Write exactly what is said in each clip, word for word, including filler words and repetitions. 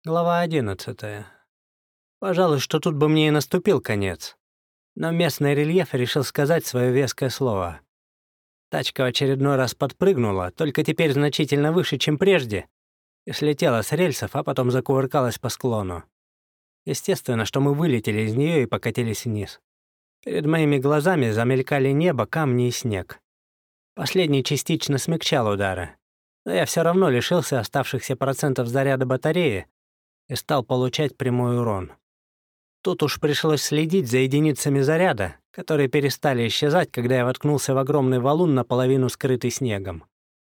Глава одиннадцатая. Пожалуй, что тут бы мне и наступил конец. Но местный рельеф решил сказать свое веское слово. Тачка в очередной раз подпрыгнула, только теперь значительно выше, чем прежде, и слетела с рельсов, а потом закувыркалась по склону. Естественно, что мы вылетели из нее и покатились вниз. Перед моими глазами замелькали небо, камни и снег. Последний частично смягчал удары, но я все равно лишился оставшихся процентов заряда батареи и стал получать прямой урон. Тут уж пришлось следить за единицами заряда, которые перестали исчезать, когда я воткнулся в огромный валун, наполовину скрытый снегом.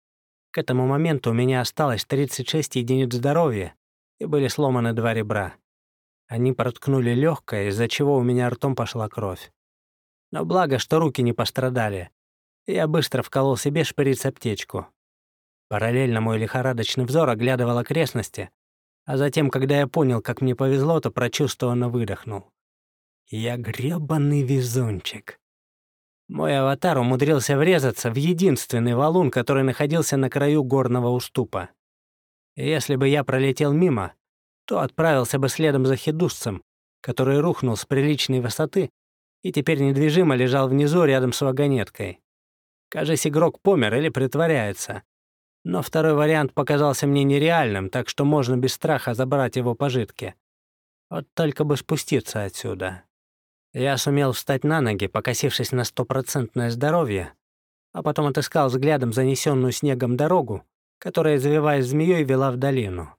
К этому моменту у меня осталось тридцать шесть единиц здоровья, и были сломаны два ребра. Они проткнули легкое, из-за чего у меня ртом пошла кровь. Но благо, что руки не пострадали, и я быстро вколол себе шприц-аптечку. Параллельно мой лихорадочный взор оглядывал окрестности, а затем, когда я понял, как мне повезло, то прочувствованно выдохнул. Я грёбаный везунчик. Мой аватар умудрился врезаться в единственный валун, который находился на краю горного уступа. И если бы я пролетел мимо, то отправился бы следом за хедусцем, который рухнул с приличной высоты и теперь недвижимо лежал внизу рядом с вагонеткой. Кажись, игрок помер или притворяется. Но второй вариант показался мне нереальным, так что можно без страха забрать его пожитки. Вот только бы спуститься отсюда. Я сумел встать на ноги, покосившись на стопроцентное здоровье, а потом отыскал взглядом занесенную снегом дорогу, которая, завиваясь змеей, вела в долину.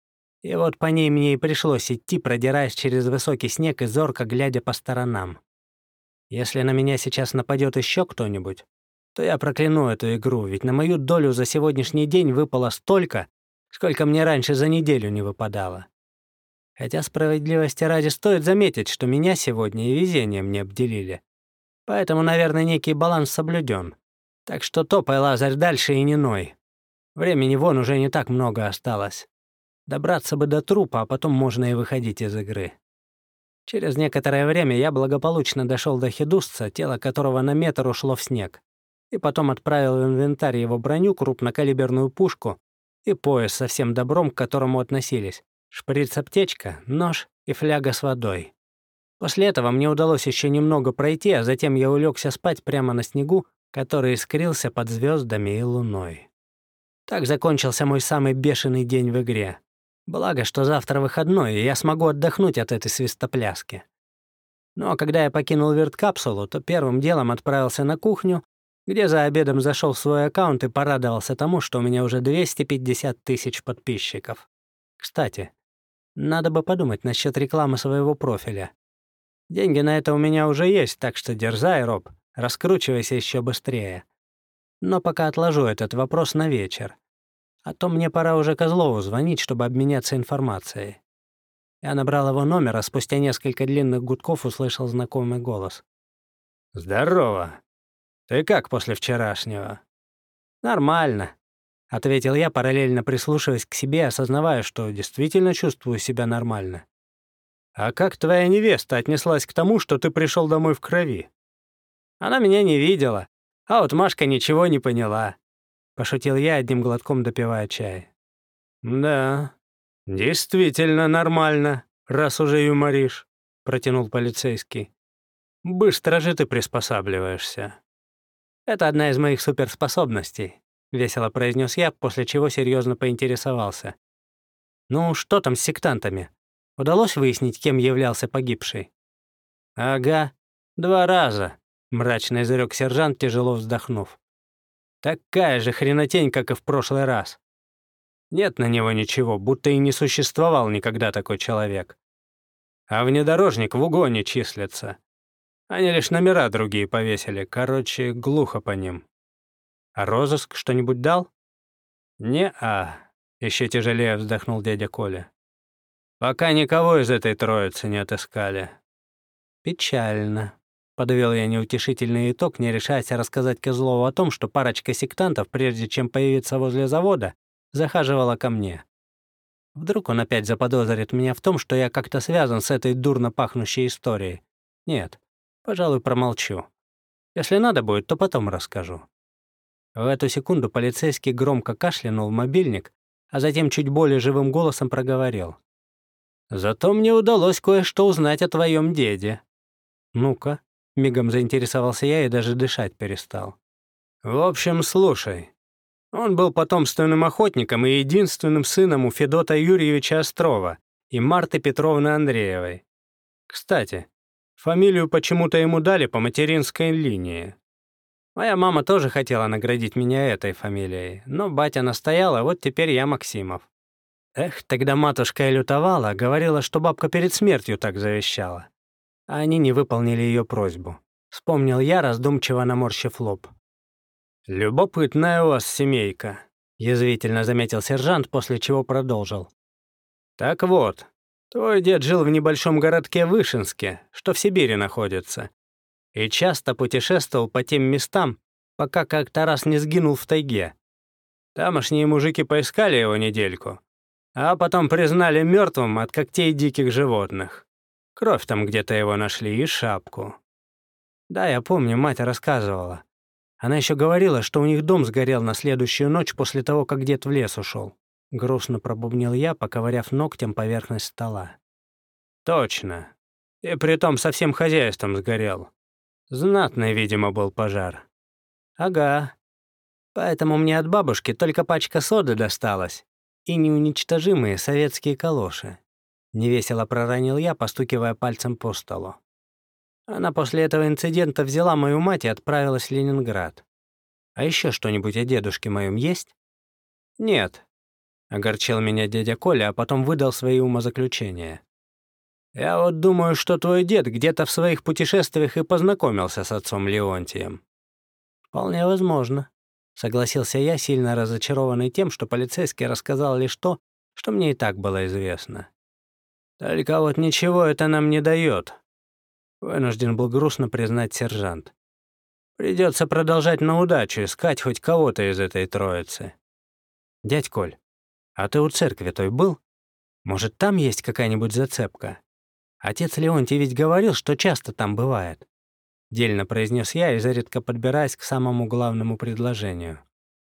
И вот по ней мне и пришлось идти, продираясь через высокий снег и зорко глядя по сторонам. Если на меня сейчас нападет еще кто-нибудь, то я прокляну эту игру, ведь на мою долю за сегодняшний день выпало столько, сколько мне раньше за неделю не выпадало. Хотя справедливости ради стоит заметить, что меня сегодня и везением не обделили. Поэтому, наверное, некий баланс соблюден. Так что топай, Лазарь, дальше и не ной. Времени вон уже не так много осталось. Добраться бы до трупа, а потом можно и выходить из игры. Через некоторое время я благополучно дошел до хедусца, тело которого на метр ушло в снег, и потом отправил в инвентарь его броню, крупнокалиберную пушку и пояс со всем добром, к которому относились, шприц-аптечка, нож и фляга с водой. После этого мне удалось еще немного пройти, а затем я улегся спать прямо на снегу, который искрился под звездами и луной. Так закончился мой самый бешеный день в игре. Благо, что завтра выходной, и я смогу отдохнуть от этой свистопляски. Но когда я покинул верткапсулу, то первым делом отправился на кухню, где за обедом зашел в свой аккаунт и порадовался тому, что у меня уже двести пятьдесят тысяч подписчиков. Кстати, надо бы подумать насчет рекламы своего профиля. Деньги на это у меня уже есть, так что дерзай, Роб, раскручивайся еще быстрее. Но пока отложу этот вопрос на вечер. А то мне пора уже Козлову звонить, чтобы обменяться информацией. Я набрал его номер, а спустя несколько длинных гудков услышал знакомый голос. «Здорово. Ты как после вчерашнего?» «Нормально», — ответил я, параллельно прислушиваясь к себе, осознавая, что действительно чувствую себя нормально. «А как твоя невеста отнеслась к тому, что ты пришел домой в крови?» «Она меня не видела, а вот Машка ничего не поняла», — пошутил я, одним глотком допивая чай. «Да, действительно нормально, раз уже юморишь», — протянул полицейский. «Быстро же ты приспосабливаешься». «Это одна из моих суперспособностей», — весело произнес я, после чего серьезно поинтересовался. «Ну, что там с сектантами? Удалось выяснить, кем являлся погибший?» «Ага, два раза», — мрачно изрек сержант, тяжело вздохнув. «Такая же хренотень, как и в прошлый раз. Нет на него ничего, будто и не существовал никогда такой человек. А внедорожник в угоне числится. Они лишь номера другие повесили, короче, глухо по ним. А розыск что-нибудь дал?» «Не-а», — еще тяжелее вздохнул дядя Коля. «Пока никого из этой троицы не отыскали». «Печально», — подвел я неутешительный итог, не решаясь рассказать Козлову о том, что парочка сектантов, прежде чем появиться возле завода, захаживала ко мне. Вдруг он опять заподозрит меня в том, что я как-то связан с этой дурно пахнущей историей. Нет, пожалуй, промолчу. Если надо будет, то потом расскажу. В эту секунду полицейский громко кашлянул в мобильник, а затем чуть более живым голосом проговорил. Зато мне удалось кое-что узнать о твоем деде». «Ну-ка», — мигом заинтересовался я и даже дышать перестал. «В общем, слушай. Он был потомственным охотником и единственным сыном у Федота Юрьевича Острова и Марты Петровны Андреевой. Кстати, фамилию почему-то ему дали по материнской линии. Моя мама тоже хотела наградить меня этой фамилией, но батя настоял, а вот теперь я Максимов. Эх, тогда матушка и лютовала, говорила, что бабка перед смертью так завещала. А они не выполнили ее просьбу. Вспомнил я, раздумчиво наморщив лоб. «Любопытная у вас семейка», — язвительно заметил сержант, после чего продолжил. «Так вот, твой дед жил в небольшом городке Вышинске, что в Сибири находится, и часто путешествовал по тем местам, пока как-то раз не сгинул в тайге. Тамошние мужики поискали его недельку, а потом признали мертвым от когтей диких животных. Кровь там где-то его нашли и шапку. Да, я помню, мать рассказывала. Она еще говорила, что у них дом сгорел на следующую ночь после того, как дед в лес ушел. Грустно пробубнил я, поковыряв ногтем поверхность стола. Точно. И притом со всем хозяйством сгорел. Знатный, видимо, был пожар. Ага. Поэтому мне от бабушки только пачка соды досталась и неуничтожимые советские калоши. Невесело проронил я, постукивая пальцем по столу. Она после этого инцидента взяла мою мать и отправилась в Ленинград. А еще что-нибудь о дедушке моем есть? Нет. Огорчил меня дядя Коля, а потом выдал свои умозаключения. Я вот думаю, что твой дед где-то в своих путешествиях и познакомился с отцом Леонтием. Вполне возможно. Согласился я, сильно разочарованный тем, что полицейский рассказал лишь то, что мне и так было известно. Только вот ничего это нам не дает. Вынужден был грустно признать сержант. Придется продолжать на удачу искать хоть кого-то из этой троицы. Дядь Коль, а ты у церкви той был? Может, там есть какая-нибудь зацепка? Отец Леонтий ведь говорил, что часто там бывает. Дельно произнес я, изредка подбираясь к самому главному предложению.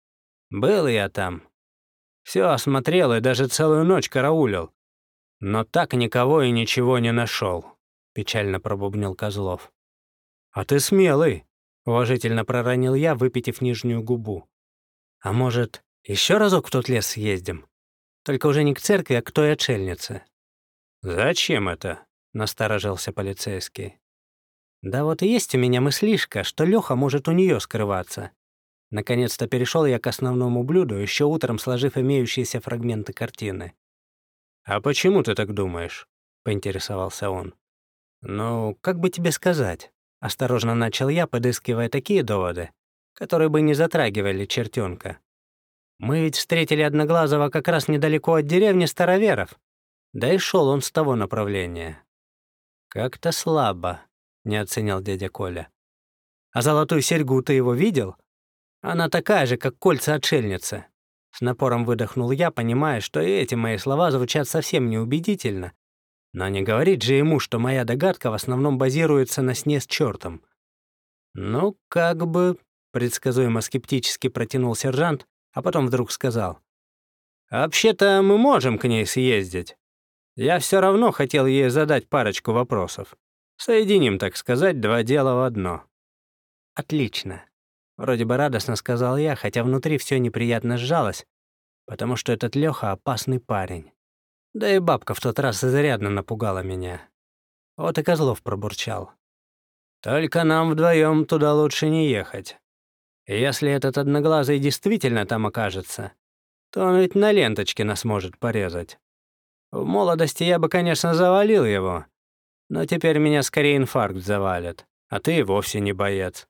Был я там. Все осмотрел и даже целую ночь караулил. Но так никого и ничего не нашел. Печально пробубнил Козлов. «А ты смелый», — уважительно проронил я, выпитив нижнюю губу. «А может, еще разок в тот лес съездим? Только уже не к церкви, а к той отшельнице». «Зачем это?» — насторожился полицейский. «Да вот и есть у меня мыслишка, что Леха может у нее скрываться». Наконец-то перешел я к основному блюду, еще утром сложив имеющиеся фрагменты картины. «А почему ты так думаешь?» — поинтересовался он. «Ну, как бы тебе сказать?» — осторожно начал я, подыскивая такие доводы, которые бы не затрагивали чертенка. «Мы ведь встретили Одноглазого как раз недалеко от деревни Староверов, да и шел он с того направления». «Как-то слабо», — не оценил дядя Коля. «А золотую серьгу ты его видел? Она такая же, как кольца отшельницы». С напором выдохнул я, понимая, что и эти мои слова звучат совсем неубедительно. Но не говорить же ему, что моя догадка в основном базируется на сне с чертом. «Ну, как бы...» — предсказуемо скептически протянул сержант, а потом вдруг сказал. «Вообще-то мы можем к ней съездить. Я все равно хотел ей задать парочку вопросов. Соединим, так сказать, два дела в одно». «Отлично», — вроде бы радостно сказал я, хотя внутри все неприятно сжалось, потому что этот Леха опасный парень. Да и бабка в тот раз изрядно напугала меня. Вот и Козлов пробурчал. «Только нам вдвоем туда лучше не ехать. Если этот Одноглазый действительно там окажется, то он ведь на ленточке нас может порезать. В молодости я бы, конечно, завалил его, но теперь меня скорее инфаркт завалит, а ты и вовсе не боец».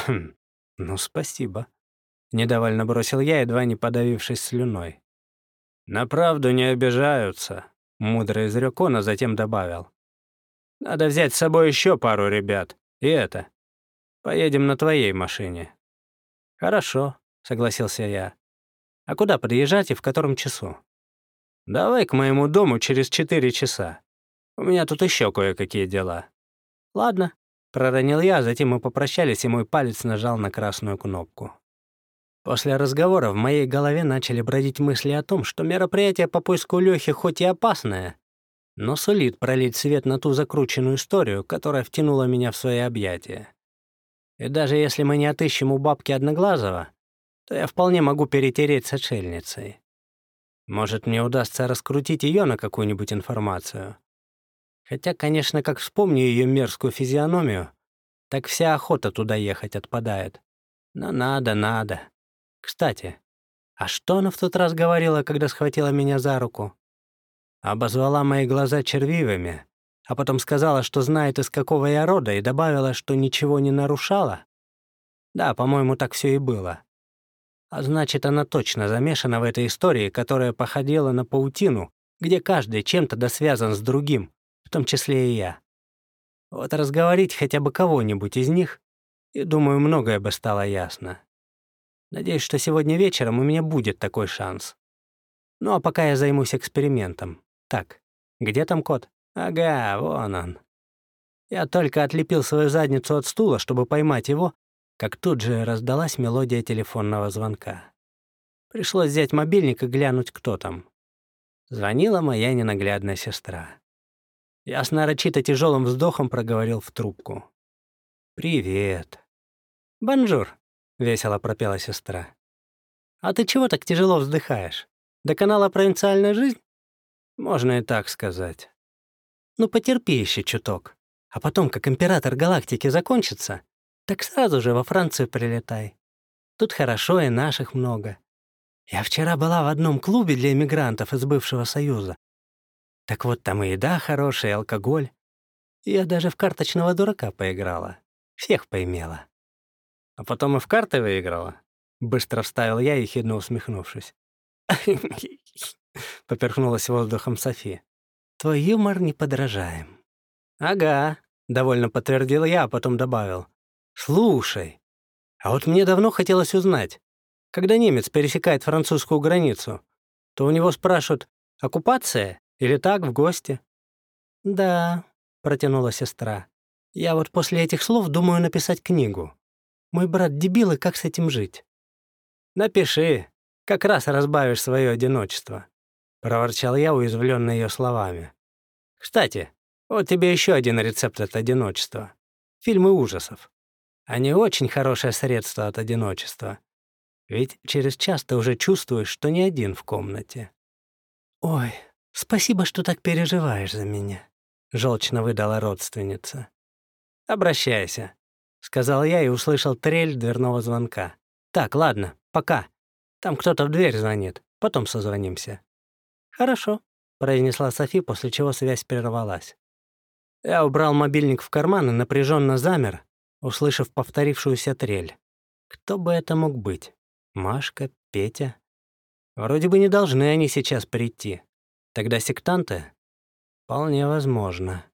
«Ну, спасибо», — недовольно бросил я, едва не подавившись слюной. «На правду не обижаются», — мудро изрек он, а затем добавил. «Надо взять с собой еще пару ребят. И это. Поедем на твоей машине». «Хорошо», — согласился я. «А куда подъезжать и в котором часу?» «Давай к моему дому через четыре часа. У меня тут еще кое-какие дела». «Ладно», — проронил я, а затем мы попрощались, и мой палец нажал на красную кнопку. После разговора в моей голове начали бродить мысли о том, что мероприятие по поиску Лёхи хоть и опасное, но сулит пролить свет на ту закрученную историю, которая втянула меня в свои объятия. И даже если мы не отыщем у бабки Одноглазого, то я вполне могу перетереть с отшельницей. Может, мне удастся раскрутить ее на какую-нибудь информацию. Хотя, конечно, как вспомню ее мерзкую физиономию, так вся охота туда ехать отпадает. Но надо, надо. Кстати, а что она в тот раз говорила, когда схватила меня за руку? Обозвала мои глаза червивыми, а потом сказала, что знает, из какого я рода, и добавила, что ничего не нарушала? Да, по-моему, так все и было. А значит, она точно замешана в этой истории, которая походила на паутину, где каждый чем-то досвязан с другим, в том числе и я. Вот разговорить хотя бы кого-нибудь из них, и, думаю, многое бы стало ясно. Надеюсь, что сегодня вечером у меня будет такой шанс. Ну, а пока я займусь экспериментом. Так, где там кот? Ага, вон он. Я только отлепил свою задницу от стула, чтобы поймать его, как тут же раздалась мелодия телефонного звонка. Пришлось взять мобильник и глянуть, кто там. Звонила моя ненаглядная сестра. Я с нарочито тяжелым вздохом проговорил в трубку. «Привет». «Бонжур», — весело пропела сестра. «А ты чего так тяжело вздыхаешь? До канала «Провинциальная жизнь»?» «Можно и так сказать». «Ну, потерпи еще чуток. А потом, как император галактики закончится, так сразу же во Францию прилетай. Тут хорошо и наших много. Я вчера была в одном клубе для эмигрантов из бывшего Союза. Так вот, там и еда хорошая, и алкоголь. И я даже в карточного дурака поиграла. Всех поимела». «А потом и в карты выиграла?» Быстро вставил я, ехидно усмехнувшись. Поперхнулась воздухом Софи. «Твой юмор неподражаем». «Ага», — довольно подтвердил я, а потом добавил. «Слушай, а вот мне давно хотелось узнать, когда немец пересекает французскую границу, то у него спрашивают, оккупация или так, в гости?» «Да», — протянула сестра. «Я вот после этих слов думаю написать книгу. Мой брат дебил, и как с этим жить?» «Напиши, как раз разбавишь свое одиночество», — проворчал я, уязвленный ее словами. «Кстати, вот тебе еще один рецепт от одиночества. Фильмы ужасов. Они очень хорошее средство от одиночества. Ведь через час ты уже чувствуешь, что не один в комнате». «Ой, спасибо, что так переживаешь за меня», — желчно выдала родственница. «Обращайся», — сказал я и услышал трель дверного звонка. «Так, ладно, пока. Там кто-то в дверь звонит. Потом созвонимся». «Хорошо», — произнесла Софи, после чего связь прервалась. Я убрал мобильник в карман и напряженно замер, услышав повторившуюся трель. Кто бы это мог быть? Машка, Петя? Вроде бы не должны они сейчас прийти. Тогда сектанты? Вполне возможно.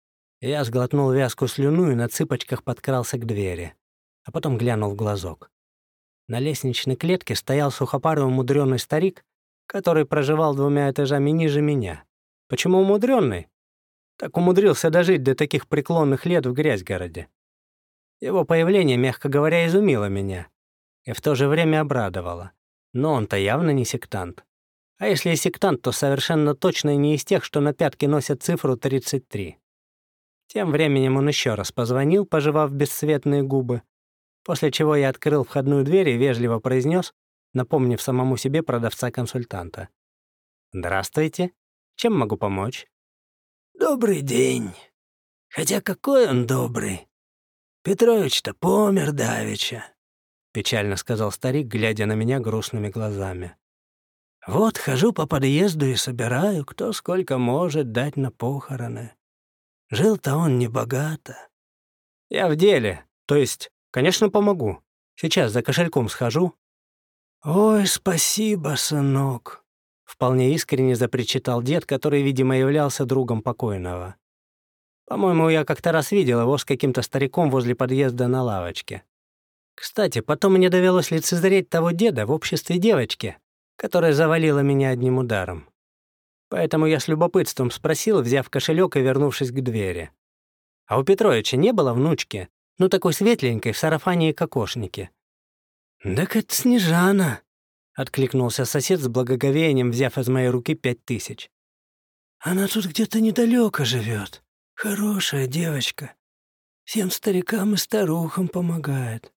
Я сглотнул вязкую слюну и на цыпочках подкрался к двери, а потом глянул в глазок. На лестничной клетке стоял сухопарый умудренный старик, который проживал двумя этажами ниже меня. Почему умудренный? Так умудрился дожить до таких преклонных лет в Грязьгороде. Его появление, мягко говоря, изумило меня и в то же время обрадовало. Но он-то явно не сектант. А если и сектант, то совершенно точно не из тех, что на пятке носят цифру тридцать три. Тем временем он еще раз позвонил, пожевав бесцветные губы, после чего я открыл входную дверь и вежливо произнес, напомнив самому себе продавца-консультанта. «Здравствуйте. Чем могу помочь?» «Добрый день. Хотя какой он добрый. Петрович-то помер давеча», — печально сказал старик, глядя на меня грустными глазами. «Вот хожу по подъезду и собираю, кто сколько может дать на похороны. Жил-то он небогато». «Я в деле. То есть, конечно, помогу. Сейчас за кошельком схожу». «Ой, спасибо, сынок», — вполне искренне запричитал дед, который, видимо, являлся другом покойного. По-моему, я как-то раз видел его с каким-то стариком возле подъезда на лавочке. Кстати, потом мне довелось лицезреть того деда в обществе девочки, которая завалила меня одним ударом. Поэтому я с любопытством спросил, взяв кошелек и вернувшись к двери. «А у Петровича не было внучки? Ну, такой светленькой, в сарафане и кокошнике?» «Так это Снежана», — откликнулся сосед с благоговением, взяв из моей руки пять тысяч. Она тут где-то недалеко живет. Хорошая девочка. Всем старикам и старухам помогает».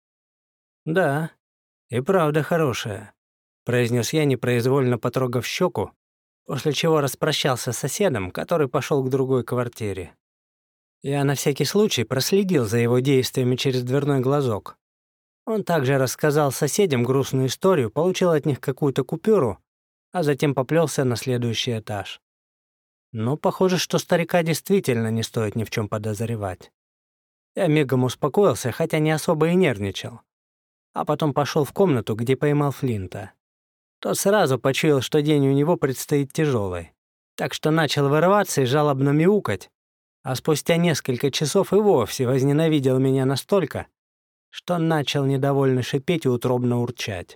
«Да, и правда хорошая», — произнес я, непроизвольно потрогав щеку, после чего распрощался с соседом, который пошел к другой квартире. Я на всякий случай проследил за его действиями через дверной глазок. Он также рассказал соседям грустную историю, получил от них какую-то купюру, а затем поплелся на следующий этаж. Но похоже, что старика действительно не стоит ни в чем подозревать. Я мигом успокоился, хотя не особо и нервничал. А потом пошел в комнату, где поймал Флинта. Тот сразу почуял, что день у него предстоит тяжелый, так что начал вырываться и жалобно мяукать, а спустя несколько часов и вовсе возненавидел меня настолько, что начал недовольно шипеть и утробно урчать.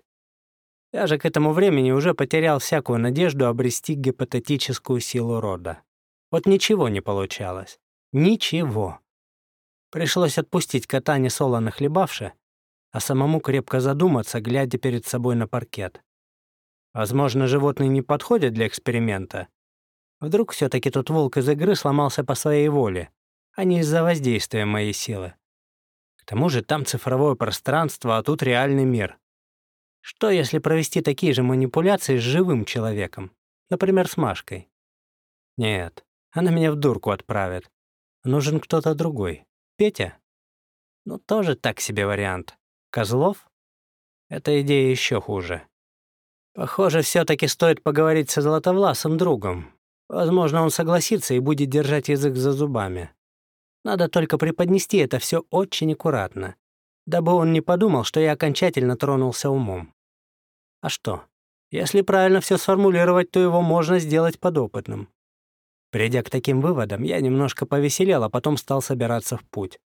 Я же к этому времени уже потерял всякую надежду обрести гипотетическую силу рода. Вот ничего не получалось. Ничего. Пришлось отпустить кота, несолоно хлебавши, а самому крепко задуматься, глядя перед собой на паркет. Возможно, животные не подходят для эксперимента. Вдруг все-таки тот волк из игры сломался по своей воле, а не из-за воздействия моей силы. К тому же там цифровое пространство, а тут реальный мир. Что, если провести такие же манипуляции с живым человеком? Например, с Машкой? Нет, она меня в дурку отправит. Нужен кто-то другой. Петя? Ну, тоже так себе вариант. Козлов? Эта идея еще хуже. Похоже, все-таки стоит поговорить со златовласым другом. Возможно, он согласится и будет держать язык за зубами. Надо только преподнести это все очень аккуратно, дабы он не подумал, что я окончательно тронулся умом. А что? Если правильно все сформулировать, то его можно сделать подопытным. Придя к таким выводам, я немножко повеселел, а потом стал собираться в путь.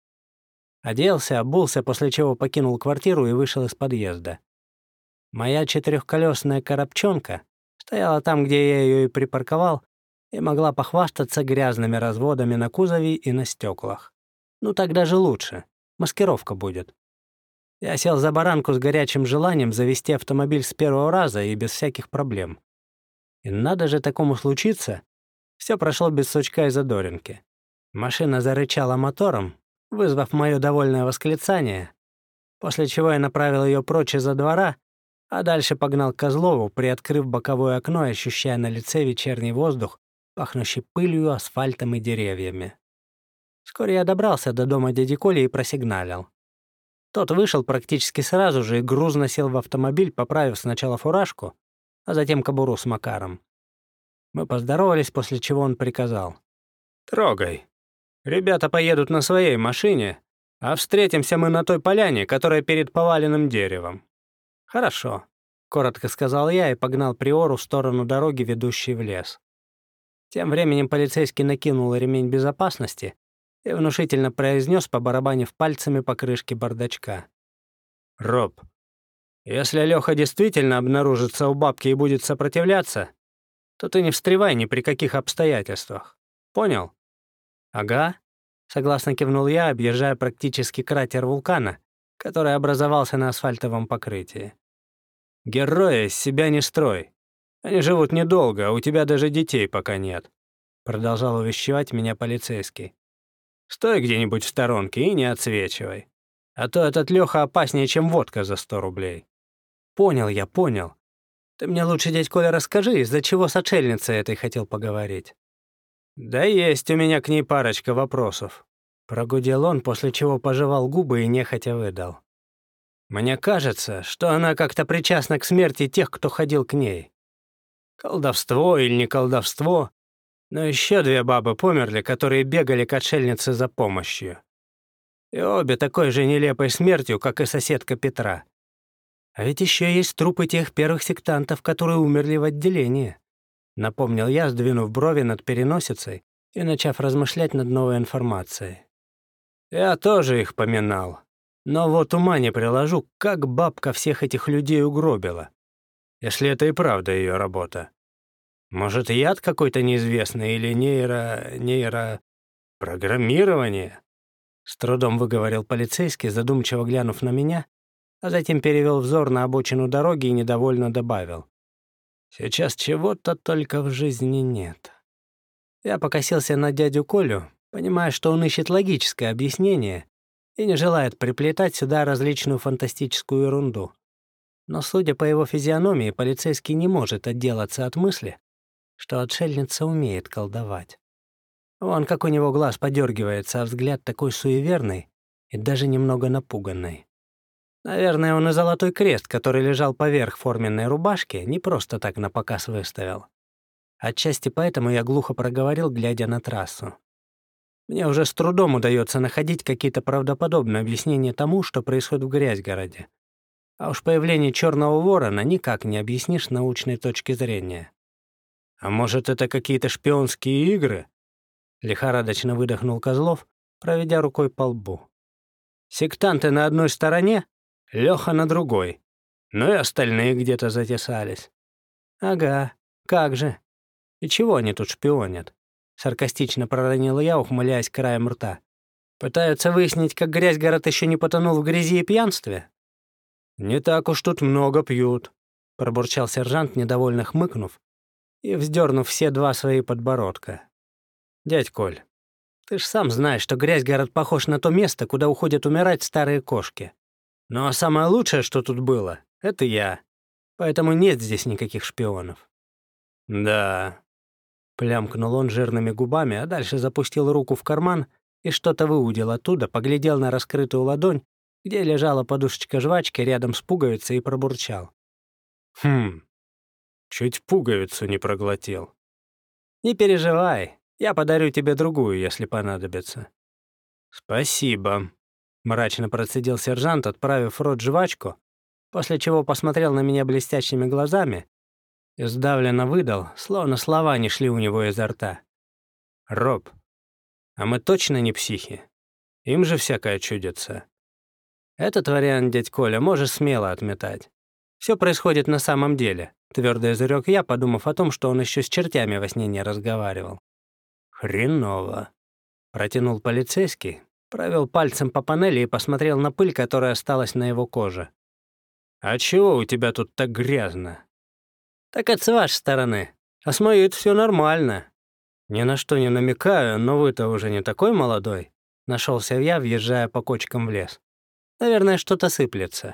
Оделся, обулся, после чего покинул квартиру и вышел из подъезда. Моя четырехколесная коробчонка стояла там, где я ее и припарковал, и могла похвастаться грязными разводами на кузове и на стеклах. Ну так даже лучше. Маскировка будет. Я сел за баранку с горячим желанием завести автомобиль с первого раза и без всяких проблем. И надо же такому случиться, все прошло без сучка и задоринки. Машина зарычала мотором, вызвав мое довольное восклицание, после чего я направил ее прочь из-за двора, а дальше погнал к Козлову, приоткрыв боковое окно и ощущая на лице вечерний воздух, пахнущий пылью, асфальтом и деревьями. Вскоре я добрался до дома дяди Коли и просигналил. Тот вышел практически сразу же и грузно сел в автомобиль, поправив сначала фуражку, а затем кобуру с Макаром. Мы поздоровались, после чего он приказал: «Трогай. Ребята поедут на своей машине, а встретимся мы на той поляне, которая перед поваленным деревом». «Хорошо», — коротко сказал я и погнал Приору в сторону дороги, ведущей в лес. Тем временем полицейский накинул ремень безопасности и внушительно произнес, побарабанив пальцами по крышке бардачка: «Роб, если Леха действительно обнаружится у бабки и будет сопротивляться, то ты не встревай ни при каких обстоятельствах. Понял?» «Ага», — согласно кивнул я, объезжая практически кратер вулкана, который образовался на асфальтовом покрытии. «Героя из себя не строй. Они живут недолго, а у тебя даже детей пока нет», — продолжал увещевать меня полицейский. «Стой где-нибудь в сторонке и не отсвечивай. А то этот Леха опаснее, чем водка за сто рублей». «Понял я, понял. Ты мне лучше, дядь Коля, расскажи, из-за чего с отшельницей этой хотел поговорить». «Да есть у меня к ней парочка вопросов», — прогудел он, после чего пожевал губы и нехотя выдал. «Мне кажется, что она как-то причастна к смерти тех, кто ходил к ней. Колдовство или не колдовство, но еще две бабы померли, которые бегали к отшельнице за помощью. И обе такой же нелепой смертью, как и соседка Петра. А ведь еще есть трупы тех первых сектантов, которые умерли в отделении», — напомнил я, сдвинув брови над переносицей и начав размышлять над новой информацией. «Я тоже их поминал. Но вот ума не приложу, как бабка всех этих людей угробила. Если это и правда ее работа. Может, яд какой-то неизвестный или нейро... нейро... программирование?» С трудом выговорил полицейский, задумчиво глянув на меня, а затем перевел взор на обочину дороги и недовольно добавил: «Сейчас чего-то только в жизни нет». Я покосился на дядю Колю, понимая, что он ищет логическое объяснение и не желает приплетать сюда различную фантастическую ерунду. Но, судя по его физиономии, полицейский не может отделаться от мысли, что отшельница умеет колдовать. Вон как у него глаз подергивается, а взгляд такой суеверный и даже немного напуганный. Наверное, он и золотой крест, который лежал поверх форменной рубашки, не просто так напоказ выставил. Отчасти поэтому я глухо проговорил, глядя на трассу. Мне уже с трудом удается находить какие-то правдоподобные объяснения тому, что происходит в Грязьгороде. А уж появление черного ворона никак не объяснишь с научной точки зрения. «А может, это какие-то шпионские игры?» — лихорадочно выдохнул Козлов, проведя рукой по лбу. «Сектанты на одной стороне, Лёха на другой. Ну и остальные где-то затесались». «Ага, как же. И чего они тут шпионят?» — саркастично проронила я, ухмыляясь краем рта. «Пытаются выяснить, как Грязьгород еще не потонул в грязи и пьянстве?» «Не так уж тут много пьют», — пробурчал сержант, недовольно хмыкнув и вздернув все два свои подбородка. «Дядь Коль, ты ж сам знаешь, что Грязьгород похож на то место, куда уходят умирать старые кошки. Ну а самое лучшее, что тут было, — это я. Поэтому нет здесь никаких шпионов». «Да», — плямкнул он жирными губами, а дальше запустил руку в карман и что-то выудил оттуда, поглядел на раскрытую ладонь, где лежала подушечка жвачки рядом с пуговицей, и пробурчал. «Хм, чуть пуговицу не проглотил». «Не переживай, я подарю тебе другую, если понадобится». «Спасибо», — мрачно процедил сержант, отправив в рот жвачку, после чего посмотрел на меня блестящими глазами и сдавленно выдал, словно слова не шли у него изо рта. «Роб, а мы точно не психи? Им же всякое чудится». «Этот вариант, дядь Коля, можешь смело отметать. Все происходит на самом деле», — твердо изрек я, подумав о том, что он еще с чертями во сне не разговаривал. «Хреново», — протянул полицейский, провел пальцем по панели и посмотрел на пыль, которая осталась на его коже. «А чего у тебя тут так грязно?» «Так это с вашей стороны. А с моей-то все нормально». «Ни на что не намекаю, но вы-то уже не такой молодой», — нашелся я, въезжая по кочкам в лес. «Наверное, что-то сыплется».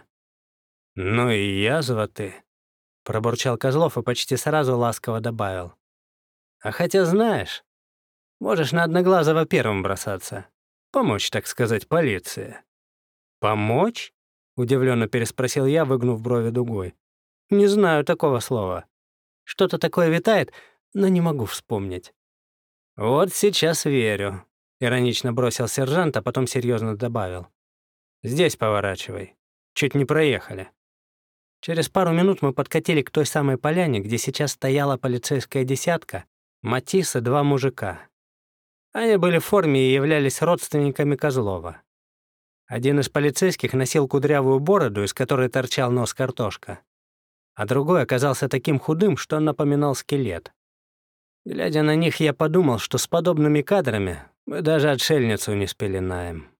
«Ну и язва ты», — пробурчал Козлов и почти сразу ласково добавил. «А хотя знаешь, можешь на Одноглазого первым бросаться. Помочь, так сказать, полиции». «Помочь?» — удивленно переспросил я, выгнув брови дугой. «Не знаю такого слова. Что-то такое витает, но не могу вспомнить». «Вот сейчас верю», — иронично бросил сержант, а потом серьезно добавил. «Здесь поворачивай. Чуть не проехали». Через пару минут мы подкатили к той самой поляне, где сейчас стояла полицейская десятка, Матис и два мужика. Они были в форме и являлись родственниками Козлова. Один из полицейских носил кудрявую бороду, из которой торчал нос картошка, а другой оказался таким худым, что напоминал скелет. Глядя на них, я подумал, что с подобными кадрами мы даже отшельницу не спеленаем.